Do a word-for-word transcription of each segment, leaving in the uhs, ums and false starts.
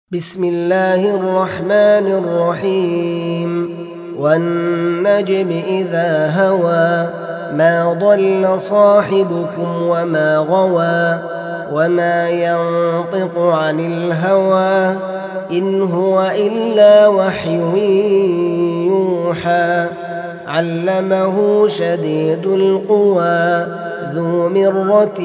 بسم الله الرحمن الرحيم والنجم إذا هوى ما ضل صاحبكم وما غوى وما ينطق عن الهوى إن هو إلا وحي يوحى علمه شديد القوى ذو مرة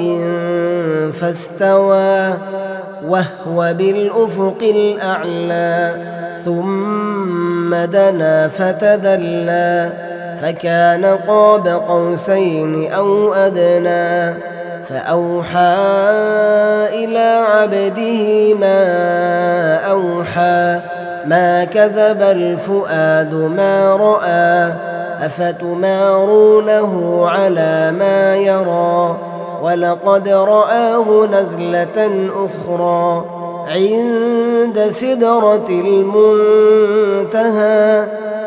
فاستوى وهو بالأفق الأعلى ثم دنا فتدلى فكان قاب قوسين أو أدنى فأوحى إلى عبده ما أوحى ما كذب الفؤاد ما رأى أفتمارونه على ما يرى ولقد رآه نزلة أخرى عند سدرة المنتهى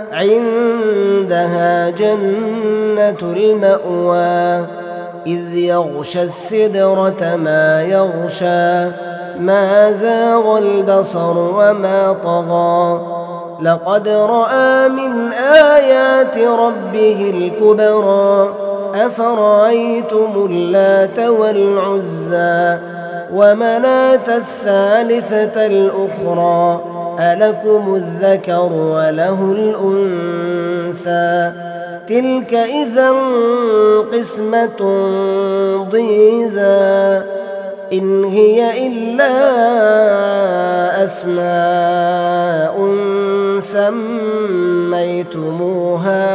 عندها جنة المأوى إذ يغشى السدرة ما يغشى ما زاغ البصر وما طغى لقد رأى من آيات ربه الكبرى أفرأيتم اللات والعزى ومناة الثالثة الأخرى ألكم الذكر وله الأنثى تلك إذا قسمة ضيزى إن هي إلا أسماء سميتموها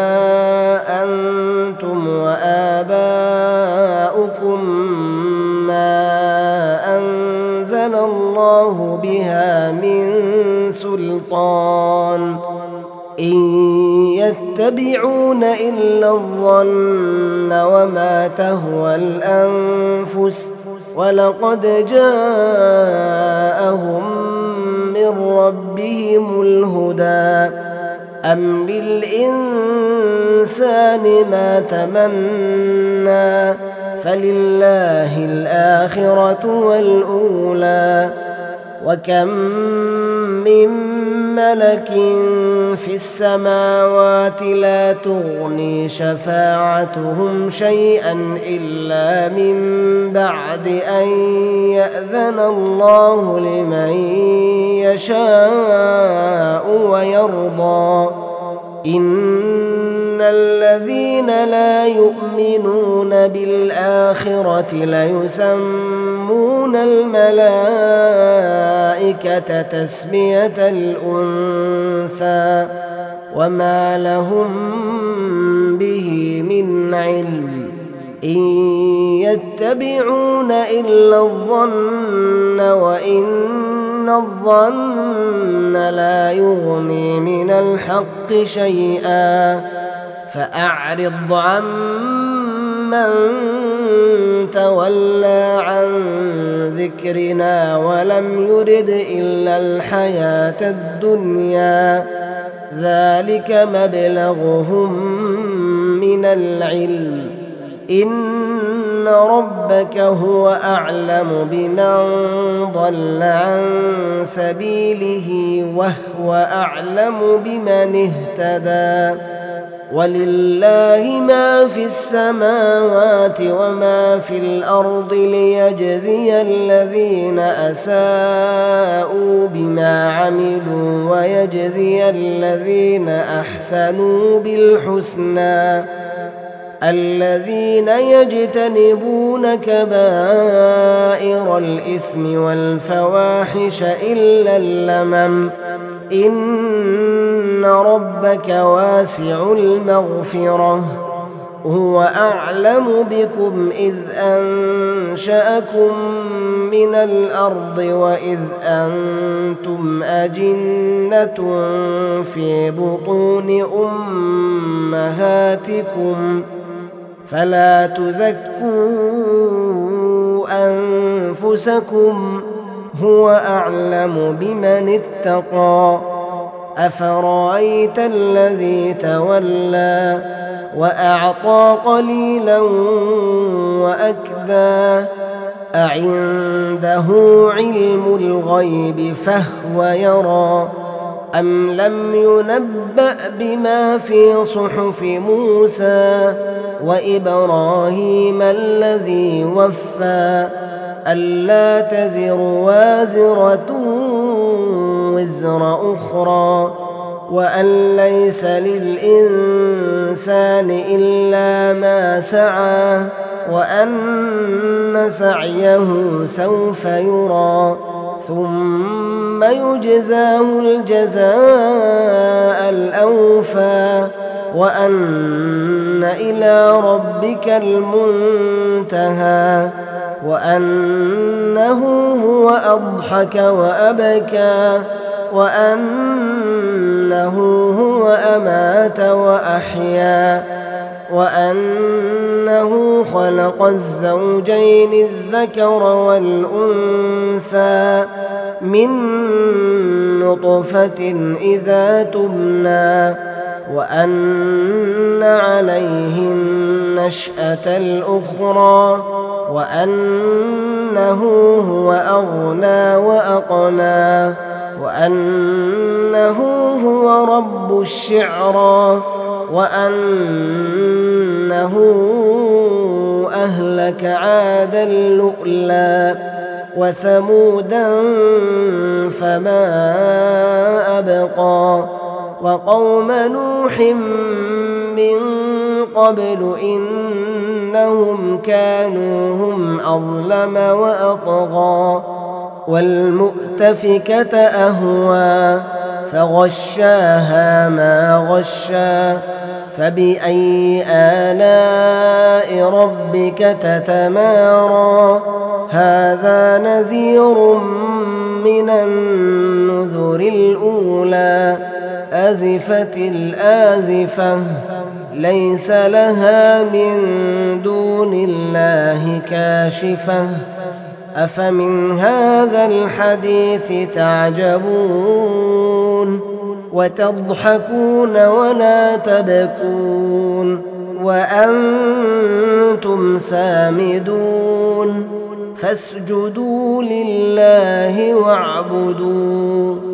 أنتم وآباؤكم ما أنزل الله بها من سلطان إن يتبعون إلا الظن وما تهوى الأنفس ولقد جاءهم من ربهم الهدى أم للإنسان ما تمنى فلله الآخرة والأولى وكم من ملك في السماوات لا تغني شفاعتهم شيئا إلا من بعد أن يأذن الله لمن يشاء ويرضى إن الذين لا يؤمنون بالآخرة ليسمون الملائكة تسمية الأنثى وما لهم به من علم إن يتبعون إلا الظن وإن الظن لا يغني من الحق شيئا فأعرض عمن تولى عن ذكرنا ولم يرد إلا الحياة الدنيا ذلك مبلغهم من العلم إن ربك هو أعلم بمن ضل عن سبيله وهو أعلم بمن اهتدى ولله ما في السماوات وما في الأرض ليجزي الذين أساءوا بما عملوا ويجزي الذين أحسنوا بالحسنى الذين يجتنبون كبائر الإثم والفواحش إلا اللمم إن ربك واسع المغفرة هو أعلم بكم إذ أنشأكم من الأرض وإذ أنتم أجنة في بطون أمهاتكم فلا تزكوا أنفسكم هو أعلم بمن اتقى أفرأيت الذي تولى وأعطى قليلا وأكدى أعنده علم الغيب فهو يرى أم لم ينبأ بما في صحف موسى وإبراهيم الذي وفى ألا تزر وازرة وزر أخرى وأن ليس للإنسان إلا ما سعى وأن سعيه سوف يرى ثم يجزاه الجزاء الأوفى وأن إلى ربك المنتهى وأنه هو أضحك وأبكى وأنه هو أمات وأحيا وأنه خلق الزوجين الذكر والأنثى من نطفة إذا تمنى وأن عليه النشأة الأخرى وأنه هو أغنى وأقنى وأنه هو رب الشعرى وأنه أهلك عادا الأولى وثمودا فما أبقى وقوم نوح من قبل إنهم كانوا هم أظلم وأطغى والمؤتفكة أهوى فغشاها ما غشى فبأي آلاء ربك تتمارى هذا نذير من النذر الأولى أزفت الآزفة ليس لها من دون الله كاشفة أفمن هذا الحديث تعجبون وتضحكون ولا تبكون وأنتم سامدون فاسجدوا لله واعبدوا